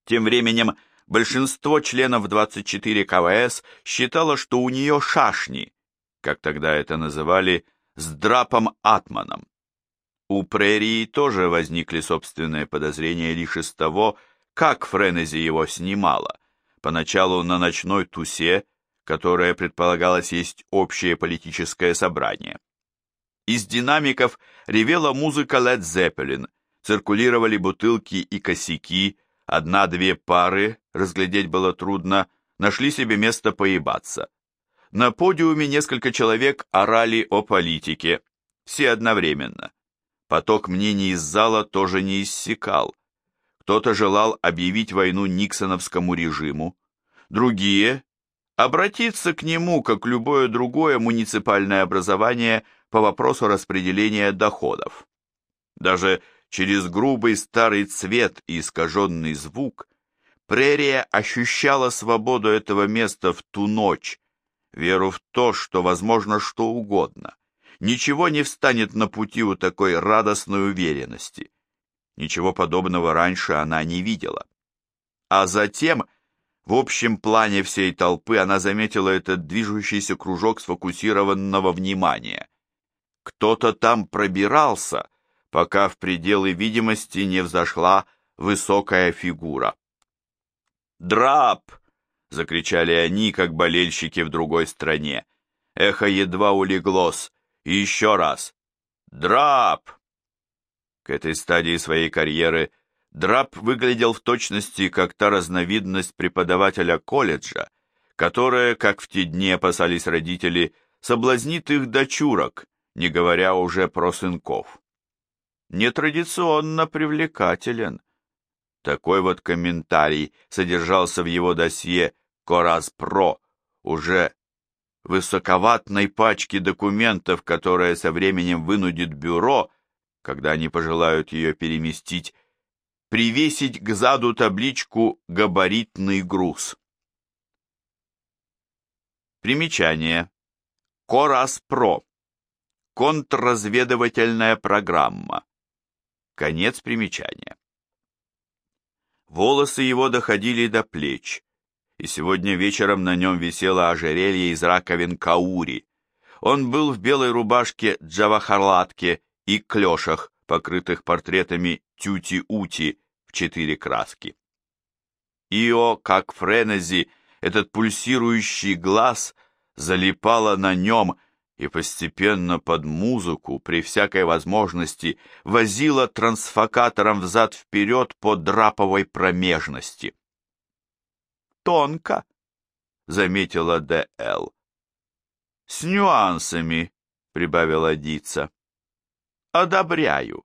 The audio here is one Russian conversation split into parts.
Тем временем большинство членов 24 КВС считало, что у нее шашни, как тогда это называли, с Драпом Атманом. У Прерии тоже возникли собственные подозрения лишь из того, как Френези его снимала, поначалу на ночной тусе, которое предполагалось есть общее политическое собрание. Из динамиков ревела музыка Led Zeppelin, циркулировали бутылки и косяки, одна-две пары, разглядеть было трудно, нашли себе место поебаться. На подиуме несколько человек орали о политике, все одновременно. Поток мнений из зала тоже не иссякал. Кто-то желал объявить войну никсоновскому режиму, другие – обратиться к нему, как любое другое муниципальное образование, по вопросу распределения доходов. Даже через грубый старый цвет и искаженный звук Прерия ощущала свободу этого места в ту ночь, веру в то, что возможно что угодно. Ничего не встанет на пути у такой радостной уверенности. Ничего подобного раньше она не видела. А затем, в общем плане всей толпы, она заметила этот движущийся кружок сфокусированного внимания. Кто-то там пробирался, пока в пределы видимости не взошла высокая фигура. «Драп!» — закричали они, как болельщики в другой стране. Эхо едва улеглось. И еще раз. «Драп!» К этой стадии своей карьеры Драп выглядел в точности как та разновидность преподавателя колледжа, которая, как в те дни опасались родители, соблазнит их дочурок, не говоря уже про сынков. Нетрадиционно привлекателен. Такой вот комментарий содержался в его досье «Кораз-Про», уже высоковатной пачке документов, которая со временем вынудит бюро, когда они пожелают ее переместить, привесить к заду табличку «Габаритный груз». Примечание. Кораз-Про. Контрразведывательная программа. Конец примечания. Волосы его доходили до плеч, и сегодня вечером на нем висело ожерелье из раковин каури. Он был в белой рубашке джавахарлатке и клешах, покрытых портретами Тюти-Ути в 4 краски. Ио, как Френези, этот пульсирующий глаз залипало на нем и постепенно под музыку, при всякой возможности, возила трансфокатором взад-вперед по драповой промежности. «Тонко», — заметила Д.Л. «С нюансами», — прибавила Дица. «Одобряю».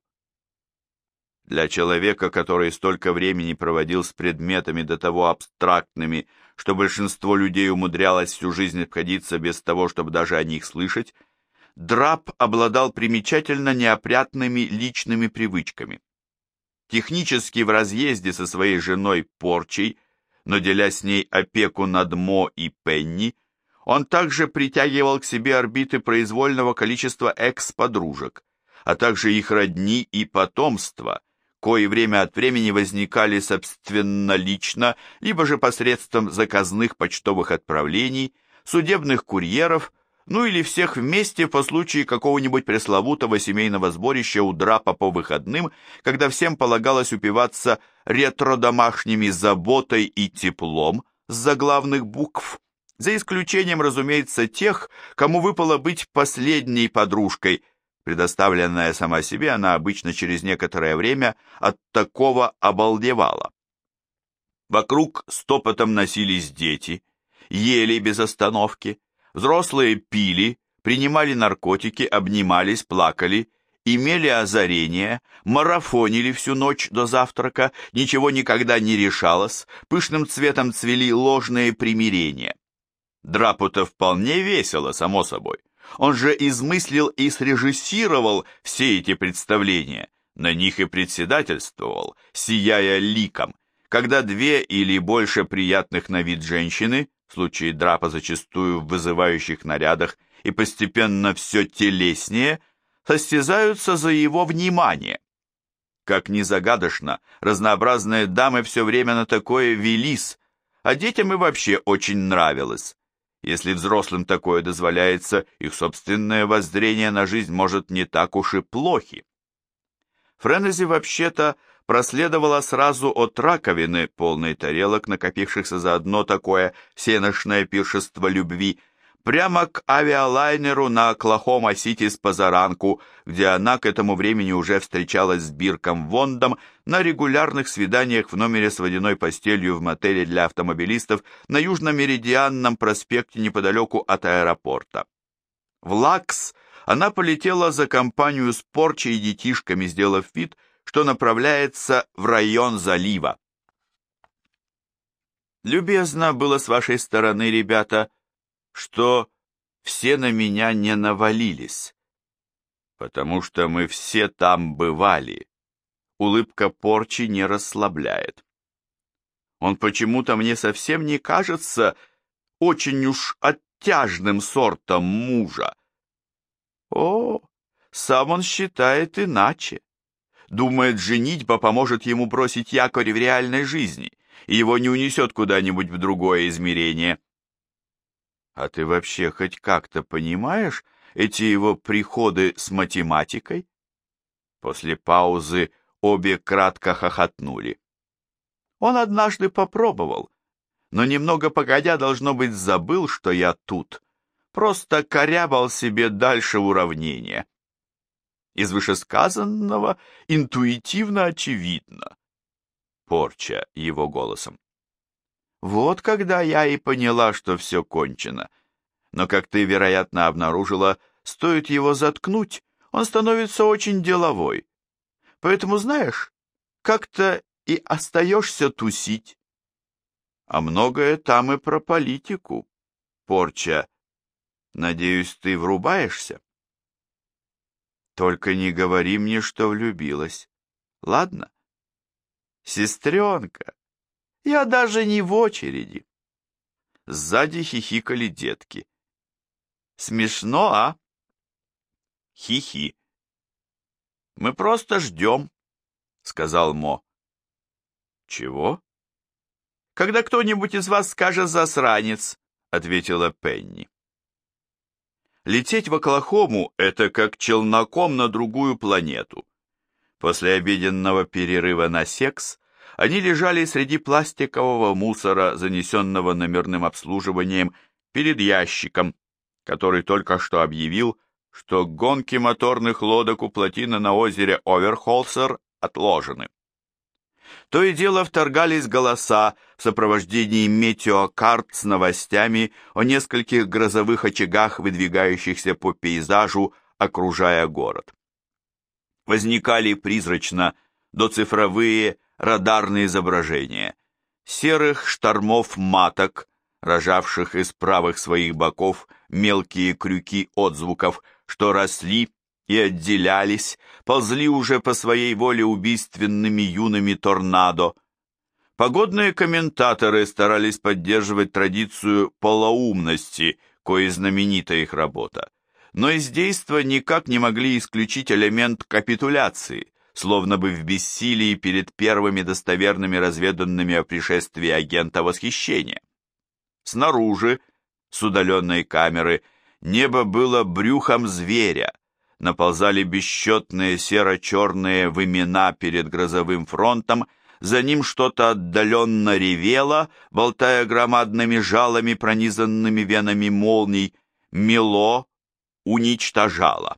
Для человека, который столько времени проводил с предметами до того абстрактными, что большинство людей умудрялось всю жизнь обходиться без того, чтобы даже о них слышать, Драп обладал примечательно неопрятными личными привычками. Технически в разъезде со своей женой Порчей, но деля с ней опеку над Мо и Пенни, он также притягивал к себе орбиты произвольного количества экс-подружек, а также их родни и потомства, кои время от времени возникали собственнолично, либо же посредством заказных почтовых отправлений, судебных курьеров, ну или всех вместе по случаю какого-нибудь пресловутого семейного сборища у Драпа по выходным, когда всем полагалось упиваться ретро-домашними заботой и теплом с заглавных букв, за исключением, разумеется, тех, кому выпало быть последней подружкой. Предоставленная сама себе, она обычно через некоторое время от такого обалдевала. Вокруг стопотом носились дети, ели без остановки, взрослые пили, принимали наркотики, обнимались, плакали, имели озарение, марафонили всю ночь до завтрака, ничего никогда не решалось, пышным цветом цвели ложные примирения. Драпу-то вполне весело, само собой. Он же измыслил и срежиссировал все эти представления, на них и председательствовал, сияя ликом, когда 2 или больше приятных на вид женщины, в случае Драпа зачастую в вызывающих нарядах и постепенно все телеснее, состязаются за его внимание. Как ни загадочно, разнообразные дамы все время на такое велись, а детям и вообще очень нравилось. Если взрослым такое дозволяется, их собственное воззрение на жизнь может не так уж и плохи. Френези вообще-то проследовала сразу от раковины, полной тарелок, накопившихся за одно такое всеношное пиршество любви, прямо к авиалайнеру на Оклахома-Сити с позаранку, где она к этому времени уже встречалась с Бирком Вондом на регулярных свиданиях в номере с водяной постелью в мотеле для автомобилистов на Южно-Меридианном проспекте неподалеку от аэропорта. В Лакс она полетела за компанию с Порчей и детишками, сделав вид, что направляется в район залива. «Любезно было с вашей стороны, ребята, что все на меня не навалились, потому что мы все там бывали». Улыбка Порчи не расслабляет. Он почему-то мне совсем не кажется очень уж оттяжным сортом мужа. О, сам он считает иначе. Думает, женитьба поможет ему бросить якорь в реальной жизни, и его не унесет куда-нибудь в другое измерение. А ты вообще хоть как-то понимаешь эти его приходы с математикой? После паузы обе кратко хохотнули. Он однажды попробовал, но немного погодя, должно быть, забыл, что я тут. Просто корябал себе дальше уравнения. Из вышесказанного интуитивно очевидно. Порча его голосом. Вот когда я и поняла, что все кончено. Но, как ты, вероятно, обнаружила, стоит его заткнуть, он становится очень деловой. Поэтому, знаешь, как-то и остаешься тусить. А многое там и про политику. Порча, надеюсь, ты врубаешься? Только не говори мне, что влюбилась. Ладно? Сестренка, я даже не в очереди. Сзади хихикали детки. Смешно, а? Хихи. Мы просто ждем, сказал Мо. Чего? Когда кто-нибудь из вас скажет «засранец», ответила Пенни. Лететь в Оклахому — это как челноком на другую планету. После обеденного перерыва на секс они лежали среди пластикового мусора, занесенного номерным обслуживанием, перед ящиком, который только что объявил, что гонки моторных лодок у плотины на озере Оверхолсер отложены. То и дело вторгались голоса в сопровождении метеокарт с новостями о нескольких грозовых очагах, выдвигающихся по пейзажу, окружая город. Возникали призрачно доцифровые радарные изображения серых штормов маток, рожавших из правых своих боков мелкие крюки отзвуков, что росли и отделялись, ползли уже по своей воле убийственными юными торнадо. Погодные комментаторы старались поддерживать традицию полоумности, коей знаменита их работа, но из действа никак не могли исключить элемент капитуляции, словно бы в бессилии перед первыми достоверными разведанными о пришествии агента восхищения. Снаружи, с удаленной камеры, небо было брюхом зверя, наползали бесчетные серо-черные вымена перед грозовым фронтом, за ним что-то отдаленно ревело, болтая громадными жалами, пронизанными венами молний, мело, уничтожало.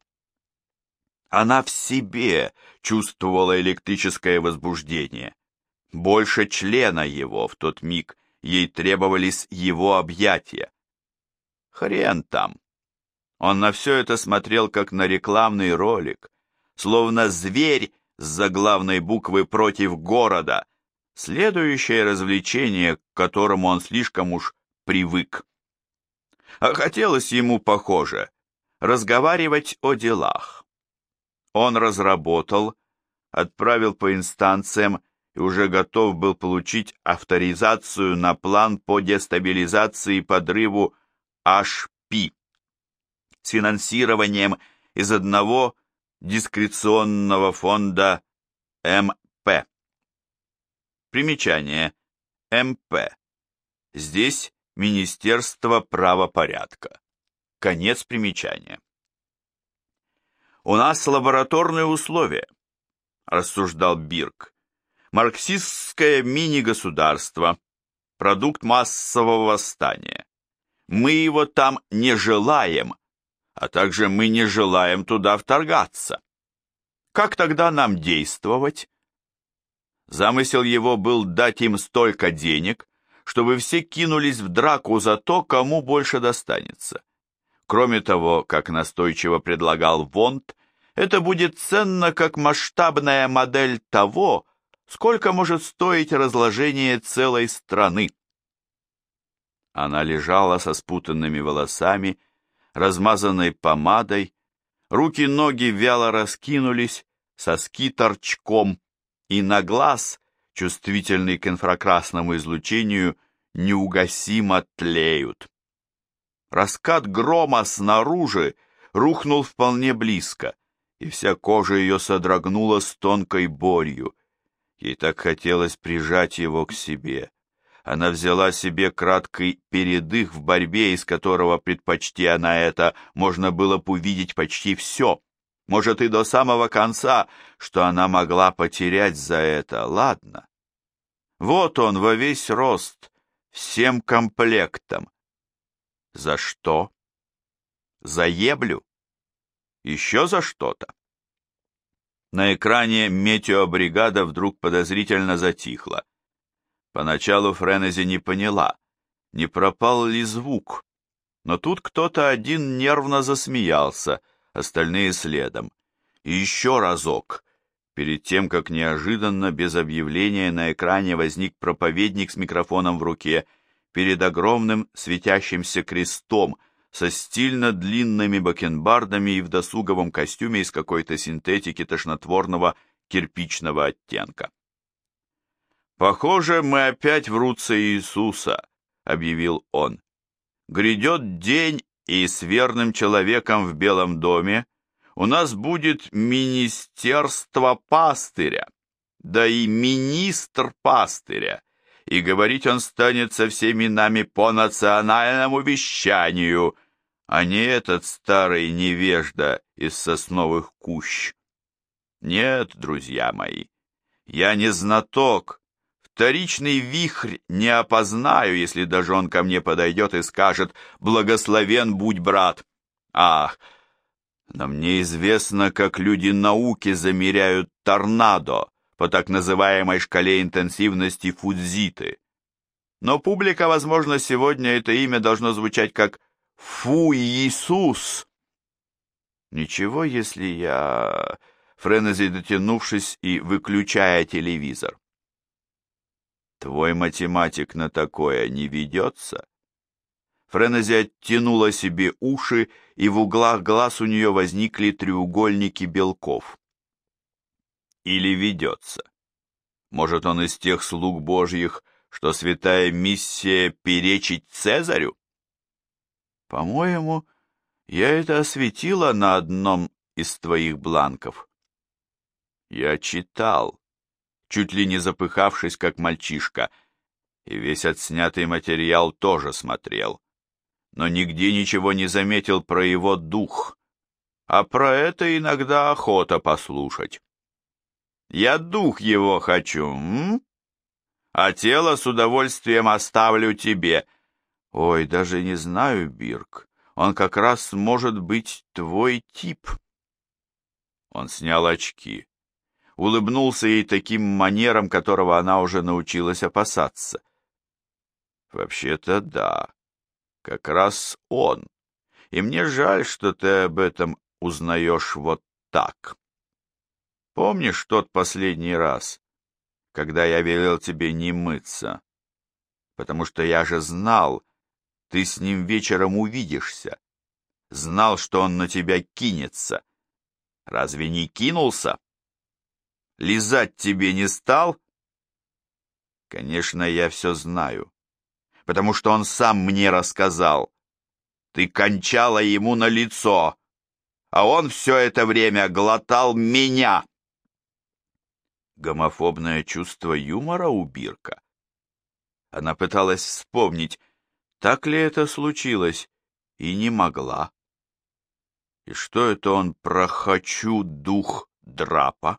Она в себе чувствовала электрическое возбуждение. Больше члена его в тот миг ей требовались его объятия. Хрен там. Он на все это смотрел, как на рекламный ролик, словно зверь с заглавной буквы против города, следующее развлечение, к которому он слишком уж привык. А хотелось ему, похоже, разговаривать о делах. Он разработал, отправил по инстанциям и уже готов был получить авторизацию на план по дестабилизации и подрыву HP с финансированием из одного дискреционного фонда МП. Примечание. МП. Здесь Министерство правопорядка. Конец примечания. «У нас лабораторные условия», — рассуждал Бирк. «Марксистское мини-государство, продукт массового восстания. Мы его там не желаем, а также мы не желаем туда вторгаться. Как тогда нам действовать?» Замысел его был дать им столько денег, чтобы все кинулись в драку за то, кому больше достанется. Кроме того, как настойчиво предлагал Вонт, это будет ценно как масштабная модель того, сколько может стоить разложение целой страны. Она лежала со спутанными волосами, размазанной помадой, руки-ноги вяло раскинулись, соски торчком, и на глаз, чувствительный к инфракрасному излучению, неугасимо тлеют. Раскат грома снаружи рухнул вполне близко, и вся кожа ее содрогнулась тонкой болью. Ей так хотелось прижать его к себе. Она взяла себе краткий передых в борьбе, из которого, предпочти она это, можно было бы увидеть почти все. Может, и до самого конца, что она могла потерять за это. Ладно. Вот он во весь рост, всем комплектом. За что? За еблю? Еще за что-то? На экране метеобригада вдруг подозрительно затихла. Поначалу Френези не поняла, не пропал ли звук, но тут кто-то один нервно засмеялся, остальные следом. И еще разок. Перед тем, как неожиданно, без объявления, на экране возник проповедник с микрофоном в руке, перед огромным светящимся крестом, со стильно длинными бакенбардами и в досуговом костюме из какой-то синтетики тошнотворного кирпичного оттенка. «Похоже, мы опять в руце Иисуса», — объявил он. «Грядет день, и с верным человеком в Белом доме у нас будет министерство пастыря, да и министр пастыря, и говорить он станет со всеми нами по национальному вещанию, а не этот старый невежда из сосновых кущ. Нет, друзья мои, я не знаток, вторичный вихрь не опознаю, если даже он ко мне подойдет и скажет «Благословен будь, брат». Ах, но мне известно, как люди науки замеряют торнадо по так называемой шкале интенсивности Фудзиты. Но публика, возможно, сегодня это имя должно звучать как «Фу, Иисус». Ничего, если я... Френези, дотянувшись и выключая телевизор. Твой математик на такое не ведется? Френези оттянула себе уши, и в углах глаз у нее возникли треугольники белков. Или ведется? Может, он из тех слуг Божьих, что святая миссия перечить Цезарю? По-моему, я это осветила на одном из твоих бланков. Я читал, чуть ли не запыхавшись, как мальчишка, и весь отснятый материал тоже смотрел, но нигде ничего не заметил про его дух, а про это иногда охота послушать. Я дух его хочу, а тело с удовольствием оставлю тебе. Ой, даже не знаю, Бирк, он как раз может быть твой тип. Он снял очки. Улыбнулся ей таким манером, которого она уже научилась опасаться. Вообще-то да, как раз он. И мне жаль, что ты об этом узнаешь вот так. Помнишь тот последний раз, когда я велел тебе не мыться? Потому что я же знал, ты с ним вечером увидишься. Знал, что он на тебя кинется. Разве не кинулся? Лизать тебе не стал? Конечно, я все знаю, потому что он сам мне рассказал. Ты кончала ему на лицо, а он все это время глотал меня. Гомофобное чувство юмора у Бирка? Она пыталась вспомнить, так ли это случилось, и не могла. И что это он про «хочу дух драпа»?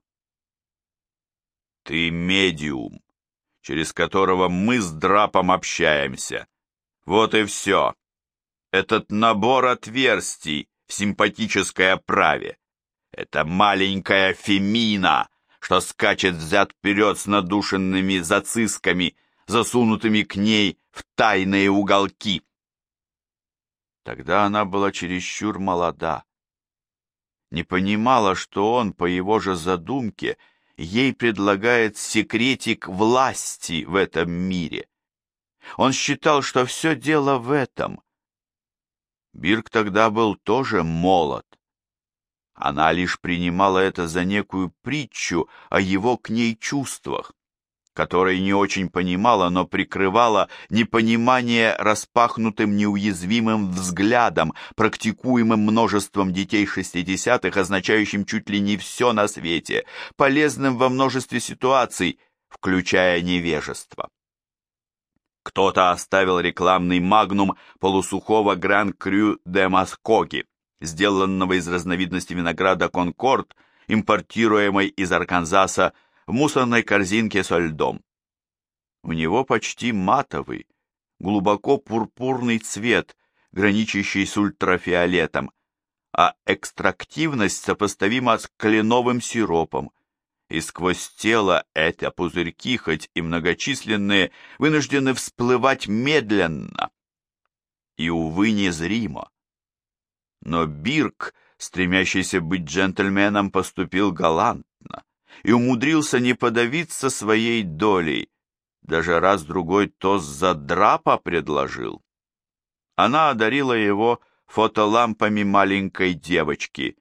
Ты медиум, через которого мы с драпом общаемся. Вот и все. Этот набор отверстий в симпатической оправе. Это маленькая Фемина, что скачет взад-вперед с надушенными зацисками, засунутыми к ней в тайные уголки. Тогда она была чересчур молода. Не понимала, что он, по его же задумке, ей предлагает секретик власти в этом мире. Он считал, что все дело в этом. Бирк тогда был тоже молод. Она лишь принимала это за некую притчу о его к ней чувствах, которые не очень понимала, но прикрывала непонимание распахнутым неуязвимым взглядом, практикуемым множеством детей 60-х, означающим чуть ли не все на свете, полезным во множестве ситуаций, включая невежество. Кто-то оставил рекламный магнум полусухого Гран-Крю де Маскоки, сделанного из разновидности винограда Конкорд, импортируемой из Арканзаса, в мусорной корзинке со льдом. У него почти матовый, глубоко пурпурный цвет, граничащий с ультрафиолетом, а экстрактивность сопоставима с кленовым сиропом, и сквозь тело эти пузырьки, хоть и многочисленные, вынуждены всплывать медленно и, увы, незримо. Но Бирк, стремящийся быть джентльменом, поступил галантно и умудрился не подавиться своей долей, даже раз-другой тост за драпа предложил. Она одарила его фотолампами маленькой девочки,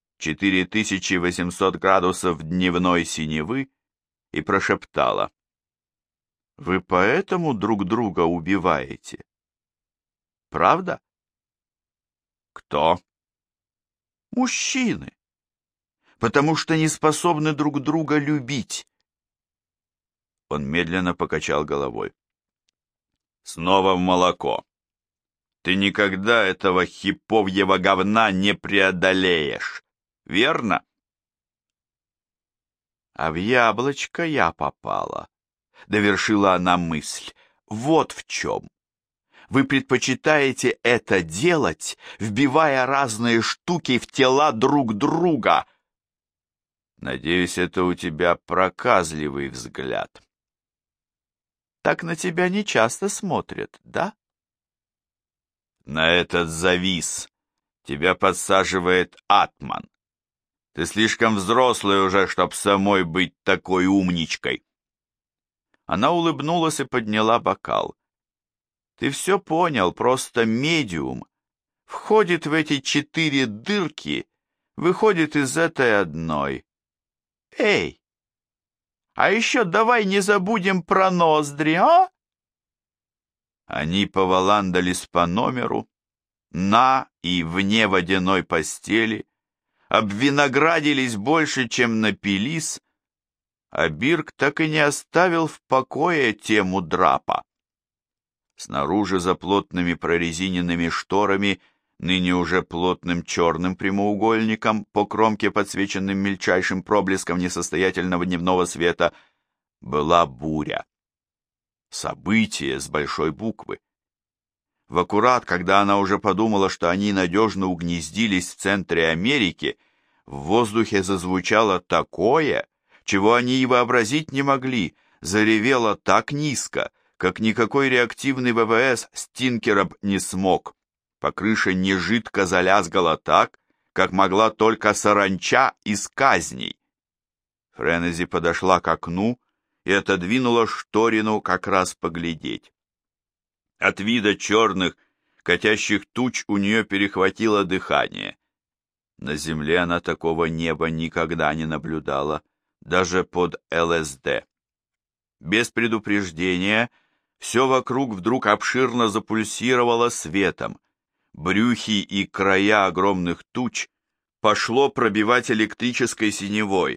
4800 градусов дневной синевы, и прошептала: «Вы поэтому друг друга убиваете? Правда?» «Кто?» «Мужчины, потому что не способны друг друга любить». Он медленно покачал головой. «Снова в молоко. Ты никогда этого хиповьего говна не преодолеешь, верно?» «А в яблочко я попала», — довершила она мысль. «Вот в чем. Вы предпочитаете это делать, вбивая разные штуки в тела друг друга». «Надеюсь, это у тебя проказливый взгляд». «Так на тебя не часто смотрят, да?» «На этот завис тебя подсаживает Атман. Ты слишком взрослый уже, чтоб самой быть такой умничкой». Она улыбнулась и подняла бокал. «Ты все понял, просто медиум. Входит в эти 4 дырки, выходит из этой одной. Эй, а еще давай не забудем про ноздри, а?» Они поваландались по номеру, на и вне водяной постели, обвиноградились больше, чем напились, а Бирк так и не оставил в покое тему драпа. Снаружи за плотными прорезиненными шторами, ныне уже плотным черным прямоугольником, по кромке подсвеченным мельчайшим проблеском несостоятельного дневного света, была буря. Событие с большой буквы. В аккурат, когда она уже подумала, что они надежно угнездились в центре Америки, в воздухе зазвучало такое, чего они и вообразить не могли, заревело так низко, как никакой реактивный ВВС Стинкероб не смог. По крыше нежидко залязгало так, как могла только саранча из казней. Френези подошла к окну и отодвинула шторину как раз поглядеть. От вида черных, катящих туч у нее перехватило дыхание. На земле она такого неба никогда не наблюдала, даже под ЛСД. Без предупреждения все вокруг вдруг обширно запульсировало светом. Брюхи и края огромных туч пошло пробивать электрической синевой,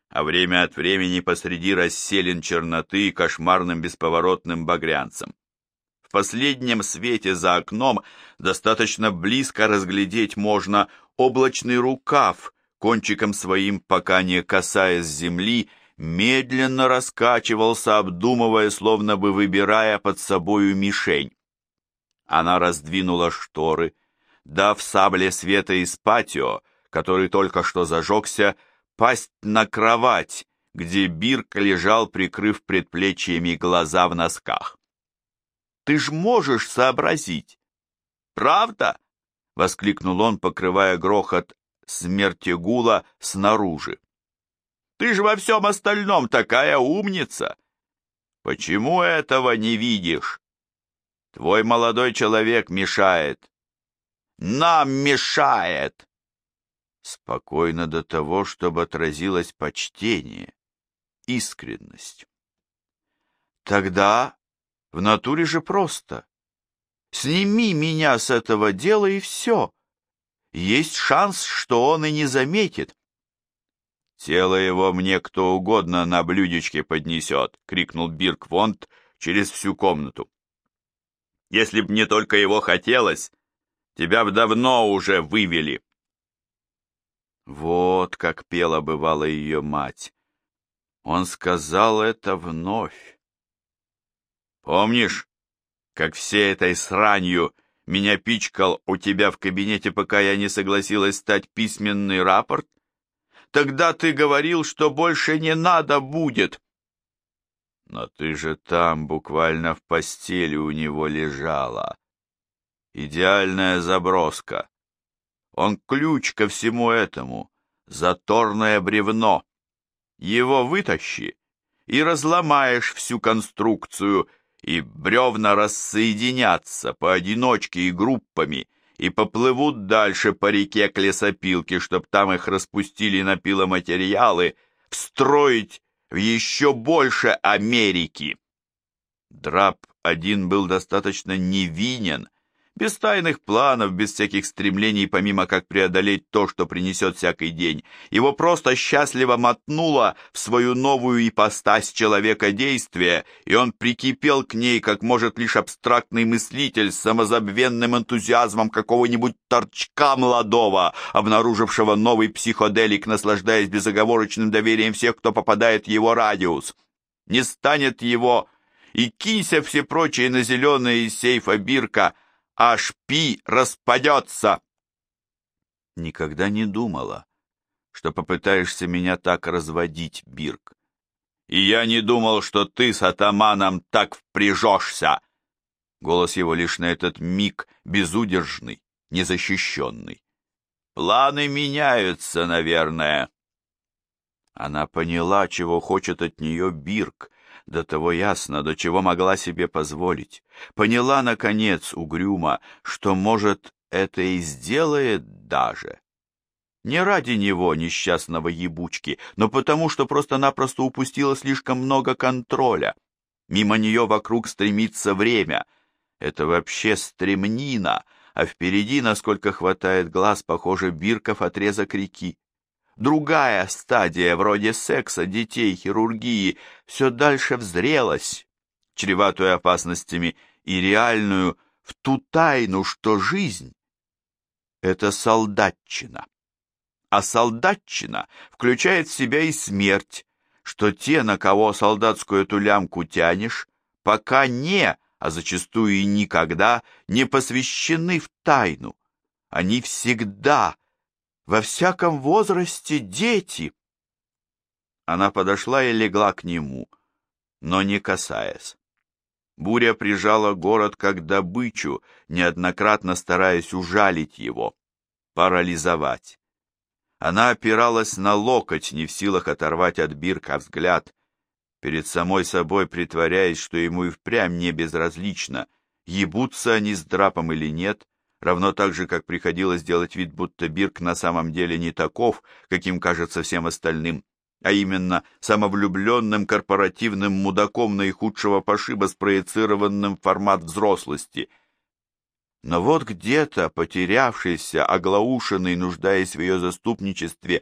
а время от времени посреди расселин черноты кошмарным бесповоротным багрянцем. В последнем свете за окном достаточно близко разглядеть можно облачный рукав, кончиком своим, пока не касаясь земли, медленно раскачивался, обдумывая, словно бы выбирая под собою мишень. Она раздвинула шторы, дав сабле света из патио, который только что зажегся, пасть на кровать, где Бирк лежал, прикрыв предплечьями глаза в носках. «Ты ж можешь сообразить, правда?» — воскликнул он, покрывая грохот смертегула снаружи. «Ты ж во всем остальном такая умница! Почему этого не видишь? Твой молодой человек мешает. Нам мешает!» Спокойно до того, чтобы отразилось почтение, искренность. «Тогда в натуре же просто. Сними меня с этого дела, и все. Есть шанс, что он и не заметит». «Тело его мне кто угодно на блюдечке поднесет», — крикнул Бирк Вонт через всю комнату. «Если б мне только его хотелось, тебя б давно уже вывели». Вот как пела бывала ее мать. Он сказал это вновь. «Помнишь, как всей этой сранью меня пичкал у тебя в кабинете, пока я не согласилась стать письменный рапорт? Тогда ты говорил, что больше не надо будет». «Но ты же там буквально в постели у него лежала. Идеальная заброска. Он ключ ко всему этому, заторное бревно. Его вытащи, и разломаешь всю конструкцию, и бревна рассоединятся поодиночке и группами, и поплывут дальше по реке к лесопилке, чтоб там их распустили на пиломатериалы, встроить в еще больше Америки. Драп один был достаточно невинен, без тайных планов, без всяких стремлений, помимо как преодолеть то, что принесет всякий день. Его просто счастливо мотнуло в свою новую ипостась человека-действия, и он прикипел к ней, как может лишь абстрактный мыслитель с самозабвенным энтузиазмом какого-нибудь торчка молодого, обнаружившего новый психоделик, наслаждаясь безоговорочным доверием всех, кто попадает в его радиус. Не станет его, и кинься все прочие на зеленые из сейфа Бирка, аж пи распадется. Никогда не думала, что попытаешься меня так разводить, Бирк. И я не думал, что ты с атаманом так впряжешься. Голос его лишь на этот миг безудержный, незащищенный. Планы меняются, наверное. Она поняла, чего хочет от нее Бирк, до того ясно, до чего могла себе позволить. Поняла, наконец, угрюмо, что, может, это и сделает даже. Не ради него, несчастного ебучки, но потому, что просто-напросто упустила слишком много контроля. Мимо нее вокруг стремится время. Это вообще стремнина, а впереди, насколько хватает глаз, похоже, Бирков отрезок реки. Другая стадия, вроде секса, детей, хирургии, все дальше в зрелость, чреватую опасностями, и реальную в ту тайну, что жизнь — это солдатчина. А солдатчина включает в себя и смерть, что те, на кого солдатскую эту лямку тянешь, пока не, а зачастую и никогда, не посвящены в тайну. Они всегда во всяком возрасте дети. Она подошла и легла к нему, но не касаясь. Буря прижала город как добычу, неоднократно стараясь ужалить его, парализовать. Она опиралась на локоть, не в силах оторвать от Бирка взгляд, перед самой собой притворяясь, что ему и впрямь не безразлично, ебутся они с Драпом или нет, равно так же, как приходилось делать вид, будто Бирк на самом деле не таков, каким кажется всем остальным, а именно самовлюбленным корпоративным мудаком наихудшего пошиба, спроецированным в формат взрослости. Но вот где-то, потерявшийся, оглаушенный, нуждаясь в ее заступничестве,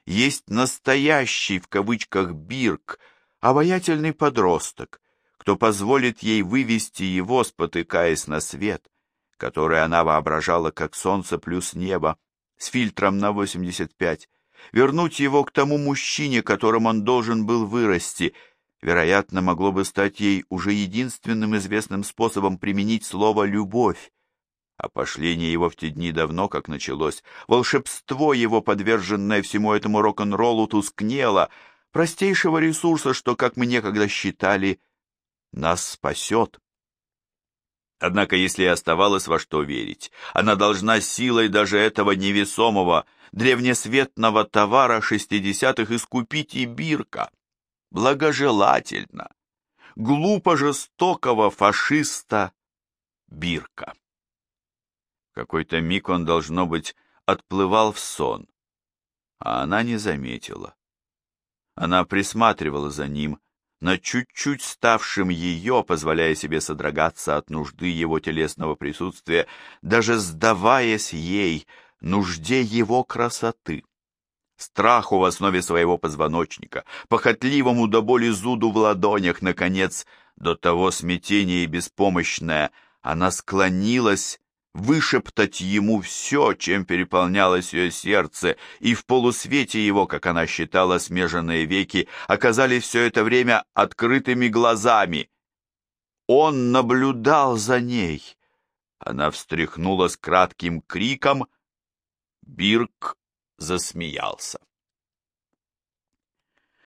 есть настоящий, в кавычках, Бирк, обаятельный подросток, кто позволит ей вывести его, спотыкаясь на свет, который она воображала как солнце плюс небо, с фильтром на 85, вернуть его к тому мужчине, которым он должен был вырасти, вероятно, могло бы стать ей уже единственным известным способом применить слово «любовь». А пошление его в те дни давно как началось. Волшебство его, подверженное всему этому рок-н-роллу, тускнело, простейшего ресурса, что, как мы некогда считали, нас спасет. Однако, если и оставалось во что верить, она должна силой даже этого невесомого, древнесветного товара 60-х искупить и Бирка. Благожелательно, глупо жестокого фашиста Бирка. В какой-то миг он, должно быть, отплывал в сон, а она не заметила. Она присматривала за ним, на чуть-чуть ставшим ее, позволяя себе содрогаться от нужды его телесного присутствия, даже сдаваясь ей, нужде его красоты. Страху в основе своего позвоночника, похотливому до боли зуду в ладонях, наконец, до того смятения и беспомощная, она склонилась вышептать ему все, чем переполнялось ее сердце, и в полусвете его, как она считала, смеженные веки оказались все это время открытыми глазами. Он наблюдал за ней. Она встряхнулась кратким криком. Бирк засмеялся.